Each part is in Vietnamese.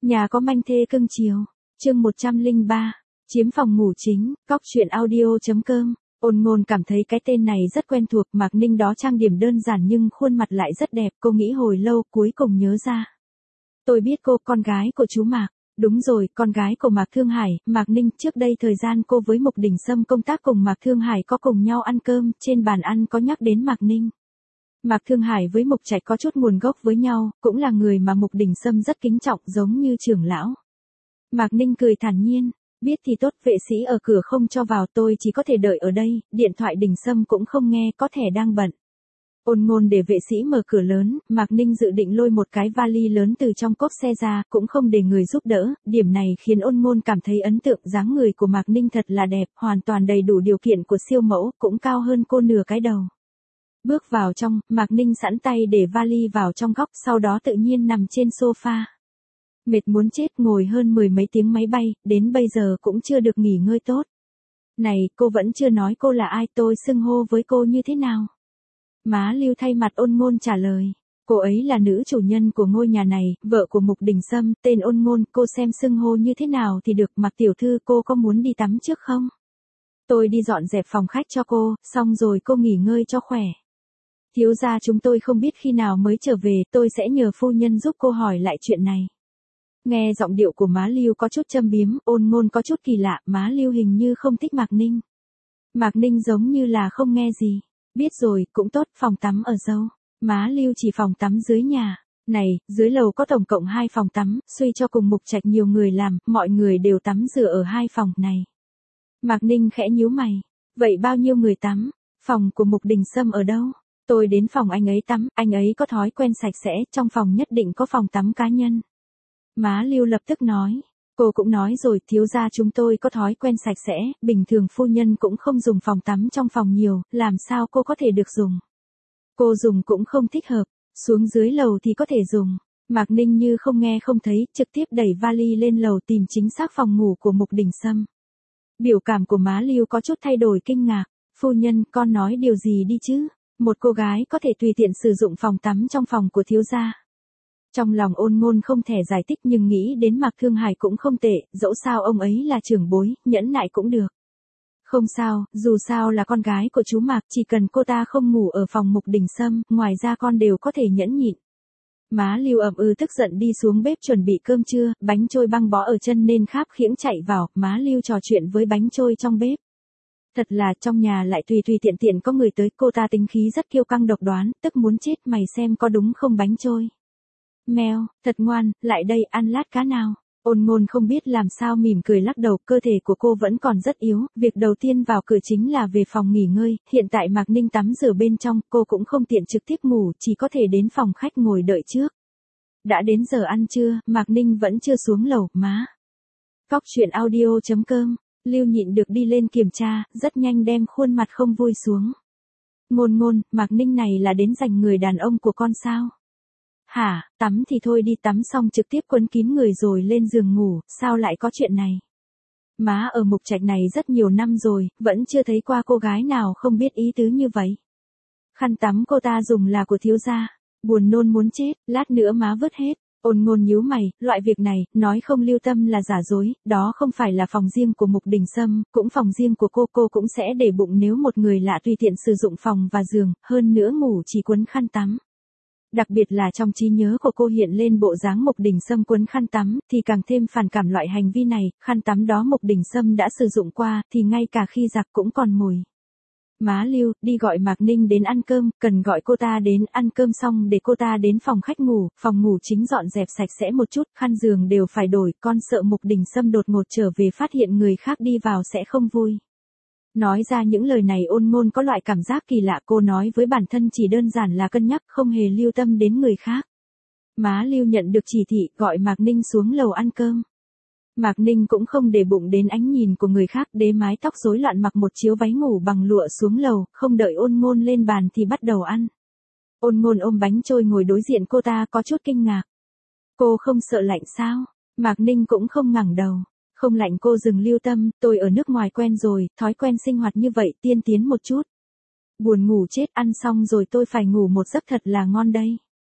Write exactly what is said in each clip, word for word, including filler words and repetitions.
Nhà có manh thê cưng chiều. Chương một trăm lẻ ba. Chiếm phòng ngủ chính. Cóc truyện audio.com. Ôn Ngôn cảm thấy cái tên này rất quen thuộc. Mạc Ninh đó trang điểm đơn giản nhưng khuôn mặt lại rất đẹp. Cô nghĩ hồi lâu cuối cùng nhớ ra. Tôi biết cô, con gái của chú Mạc. Đúng rồi, con gái của Mạc Thương Hải. Mạc Ninh, trước đây thời gian cô với Mục Đình Sâm công tác cùng Mạc Thương Hải có cùng nhau ăn cơm. Trên bàn ăn có nhắc đến Mạc Ninh. Mạc Thương Hải với Mục Trạch có chút nguồn gốc với nhau, cũng là người mà Mục Đình Sâm rất kính trọng giống như trưởng lão. Mạc Ninh cười thản nhiên, biết thì tốt, vệ sĩ ở cửa không cho vào, tôi chỉ có thể đợi ở đây, điện thoại Đình Sâm cũng không nghe, có thể đang bận. Ôn Ngôn để vệ sĩ mở cửa lớn, Mạc Ninh dự định lôi một cái vali lớn từ trong cốp xe ra, cũng không để người giúp đỡ, điểm này khiến Ôn Ngôn cảm thấy ấn tượng, dáng người của Mạc Ninh thật là đẹp, hoàn toàn đầy đủ điều kiện của siêu mẫu, cũng cao hơn cô nửa cái đầu. Bước vào trong, Mạc Ninh sẵn tay để vali vào trong góc, sau đó tự nhiên nằm trên sofa. Mệt muốn chết, ngồi hơn mười mấy tiếng máy bay, đến bây giờ cũng chưa được nghỉ ngơi tốt. Này, cô vẫn chưa nói cô là ai, tôi xưng hô với cô như thế nào? Má Lưu thay mặt Ôn Ngôn trả lời. Cô ấy là nữ chủ nhân của ngôi nhà này, vợ của Mục Đình Sâm, tên Ôn Ngôn, cô xem xưng hô như thế nào thì được. Mạc tiểu thư, cô có muốn đi tắm trước không? Tôi đi dọn dẹp phòng khách cho cô, xong rồi cô nghỉ ngơi cho khỏe. Thiếu gia chúng tôi không biết khi nào mới trở về, tôi sẽ nhờ phu nhân giúp cô hỏi lại chuyện này. Nghe giọng điệu của má Lưu có chút châm biếm, Ôn Ngôn có chút kỳ lạ, má Lưu hình như không thích Mạc Ninh. Mạc Ninh giống như là không nghe gì. Biết rồi, cũng tốt, phòng tắm ở đâu? Má Lưu chỉ phòng tắm dưới nhà. Này, dưới lầu có tổng cộng hai phòng tắm, suy cho cùng Mục Trạch nhiều người làm, mọi người đều tắm rửa ở hai phòng này. Mạc Ninh khẽ nhíu mày. Vậy bao nhiêu người tắm? Phòng của Mục Đình Sâm ở đâu? Tôi đến phòng anh ấy tắm, anh ấy có thói quen sạch sẽ, trong phòng nhất định có phòng tắm cá nhân. Má Lưu lập tức nói, cô cũng nói rồi, thiếu gia chúng tôi có thói quen sạch sẽ, bình thường phu nhân cũng không dùng phòng tắm trong phòng nhiều, làm sao cô có thể được dùng. Cô dùng cũng không thích hợp, xuống dưới lầu thì có thể dùng. Mạc Ninh như không nghe không thấy, trực tiếp đẩy vali lên lầu tìm chính xác phòng ngủ của Mục Đình Sâm. Biểu cảm của má Lưu có chút thay đổi kinh ngạc, phu nhân, con nói điều gì đi chứ? Một cô gái có thể tùy tiện sử dụng phòng tắm trong phòng của thiếu gia. Trong lòng Ôn Ngôn không thể giải thích nhưng nghĩ đến Mạc Thương Hải cũng không tệ, dẫu sao ông ấy là trưởng bối, nhẫn nại cũng được. Không sao, dù sao là con gái của chú Mạc, chỉ cần cô ta không ngủ ở phòng Mục Đình Sâm, ngoài ra con đều có thể nhẫn nhịn. Má Lưu ậm ừ tức giận đi xuống bếp chuẩn bị cơm trưa, bánh trôi băng bó ở chân nên kháp khiễng chạy vào, má Lưu trò chuyện với bánh trôi trong bếp. Thật là trong nhà lại tùy tùy tiện tiện có người tới, cô ta tính khí rất kiêu căng độc đoán, tức muốn chết, mày xem có đúng không bánh trôi. Mèo, thật ngoan, lại đây ăn lát cá nào. Ôn Ngôn không biết làm sao mỉm cười lắc đầu, cơ thể của cô vẫn còn rất yếu, việc đầu tiên vào cửa chính là về phòng nghỉ ngơi, hiện tại Mạc Ninh tắm rửa bên trong, cô cũng không tiện trực tiếp ngủ, chỉ có thể đến phòng khách ngồi đợi trước. Đã đến giờ ăn trưa, Mạc Ninh vẫn chưa xuống lầu, má. Cóc truyện audio.com. Lưu nhịn được đi lên kiểm tra, rất nhanh đem khuôn mặt không vui xuống. Ngôn Ngôn, Mạc Ninh này là đến giành người đàn ông của con sao? Hả, tắm thì thôi đi, tắm xong trực tiếp quấn kín người rồi lên giường ngủ, sao lại có chuyện này? Má ở Mục Trạch này rất nhiều năm rồi, vẫn chưa thấy qua cô gái nào không biết ý tứ như vậy. Khăn tắm cô ta dùng là của thiếu gia, buồn nôn muốn chết, lát nữa má vứt hết. Ôn Ngôn nhíu mày, loại việc này, nói không lưu tâm là giả dối, đó không phải là phòng riêng của Mục Đình Sâm, cũng phòng riêng của cô, cô cũng sẽ để bụng nếu một người lạ tùy tiện sử dụng phòng và giường, hơn nữa ngủ chỉ quấn khăn tắm. Đặc biệt là trong trí nhớ của cô hiện lên bộ dáng Mục Đình Sâm quấn khăn tắm, thì càng thêm phản cảm loại hành vi này, khăn tắm đó Mục Đình Sâm đã sử dụng qua, thì ngay cả khi giặt cũng còn mùi. Má Lưu, đi gọi Mạc Ninh đến ăn cơm, cần gọi cô ta đến ăn cơm xong để cô ta đến phòng khách ngủ, phòng ngủ chính dọn dẹp sạch sẽ một chút, khăn giường đều phải đổi, con sợ Mục Đình Sâm đột ngột trở về phát hiện người khác đi vào sẽ không vui. Nói ra những lời này Ôn Ngôn có loại cảm giác kỳ lạ, cô nói với bản thân chỉ đơn giản là cân nhắc, không hề lưu tâm đến người khác. Má Lưu nhận được chỉ thị, gọi Mạc Ninh xuống lầu ăn cơm. Mạc Ninh cũng không để bụng đến ánh nhìn của người khác, đế mái tóc rối loạn mặc một chiếu váy ngủ bằng lụa xuống lầu, không đợi Ôn Ngôn lên bàn thì bắt đầu ăn. Ôn Ngôn ôm bánh trôi ngồi đối diện cô ta có chút kinh ngạc. Cô không sợ lạnh sao? Mạc Ninh cũng không ngẩng đầu. Không lạnh, cô dừng lưu tâm, tôi ở nước ngoài quen rồi, thói quen sinh hoạt như vậy, tiên tiến một chút. Buồn ngủ chết, ăn xong rồi tôi phải ngủ một giấc thật là ngon đây.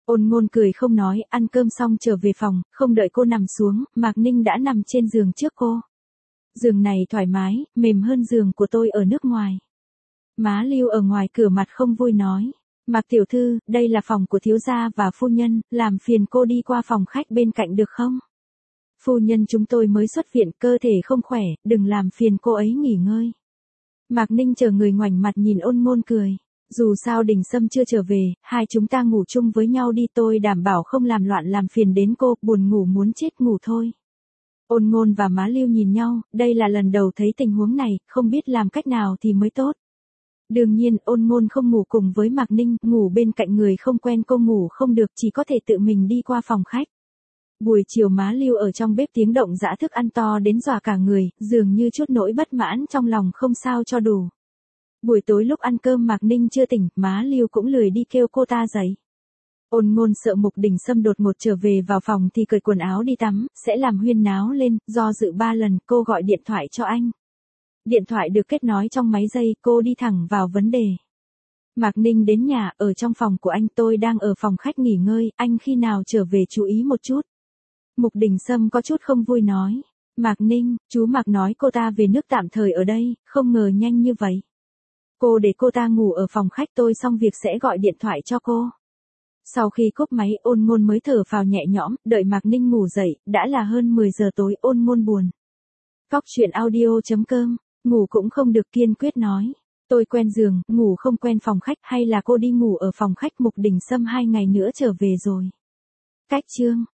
Ôn Ngôn cười không nói, ăn cơm xong trở về phòng, không đợi cô nằm xuống, Mạc Ninh đã nằm trên giường trước cô. Giường này thoải mái, mềm hơn giường của tôi ở nước ngoài. Má Lưu ở ngoài cửa mặt không vui nói. Mạc tiểu thư, đây là phòng của thiếu gia và phu nhân, làm phiền cô đi qua phòng khách bên cạnh được không? Phu nhân chúng tôi mới xuất viện, cơ thể không khỏe, đừng làm phiền cô ấy nghỉ ngơi. Mạc Ninh chờ người ngoảnh mặt nhìn Ôn Ngôn cười. Dù sao Đình Sâm chưa trở về, hai chúng ta ngủ chung với nhau đi, tôi đảm bảo không làm loạn làm phiền đến cô, buồn ngủ muốn chết ngủ thôi. Ôn Ngôn và má Lưu nhìn nhau, đây là lần đầu thấy tình huống này, không biết làm cách nào thì mới tốt. Đương nhiên, Ôn Ngôn không ngủ cùng với Mạc Ninh, ngủ bên cạnh người không quen cô ngủ không được, chỉ có thể tự mình đi qua phòng khách. Buổi chiều má Lưu ở trong bếp tiếng động dã thức ăn to đến dọa cả người, dường như chút nỗi bất mãn trong lòng không sao cho đủ. Buổi tối lúc ăn cơm Mạc Ninh chưa tỉnh, má Lưu cũng lười đi kêu cô ta dậy. Ôn Ngôn sợ Mục Đình Sâm đột ngột trở về vào phòng thì cởi quần áo đi tắm, sẽ làm huyên náo lên, do dự ba lần, cô gọi điện thoại cho anh. Điện thoại được kết nối trong mấy giây, cô đi thẳng vào vấn đề. Mạc Ninh đến nhà, ở trong phòng của anh, tôi đang ở phòng khách nghỉ ngơi, anh khi nào trở về chú ý một chút. Mục Đình Sâm có chút không vui nói. Mạc Ninh, chú Mạc nói cô ta về nước tạm thời ở đây, không ngờ nhanh như vậy. Cô để cô ta ngủ ở phòng khách, tôi xong việc sẽ gọi điện thoại cho cô. Sau khi cúp máy, Ôn Ngôn mới thở phào nhẹ nhõm, đợi Mạc Ninh ngủ dậy, đã là hơn mười giờ tối, Ôn Ngôn buồn. Cóc truyện audio chấm com, ngủ cũng không được, kiên quyết nói. Tôi quen giường, ngủ không quen phòng khách, hay là cô đi ngủ ở phòng khách, Mục Đình Sâm hai ngày nữa trở về rồi. Cách chương.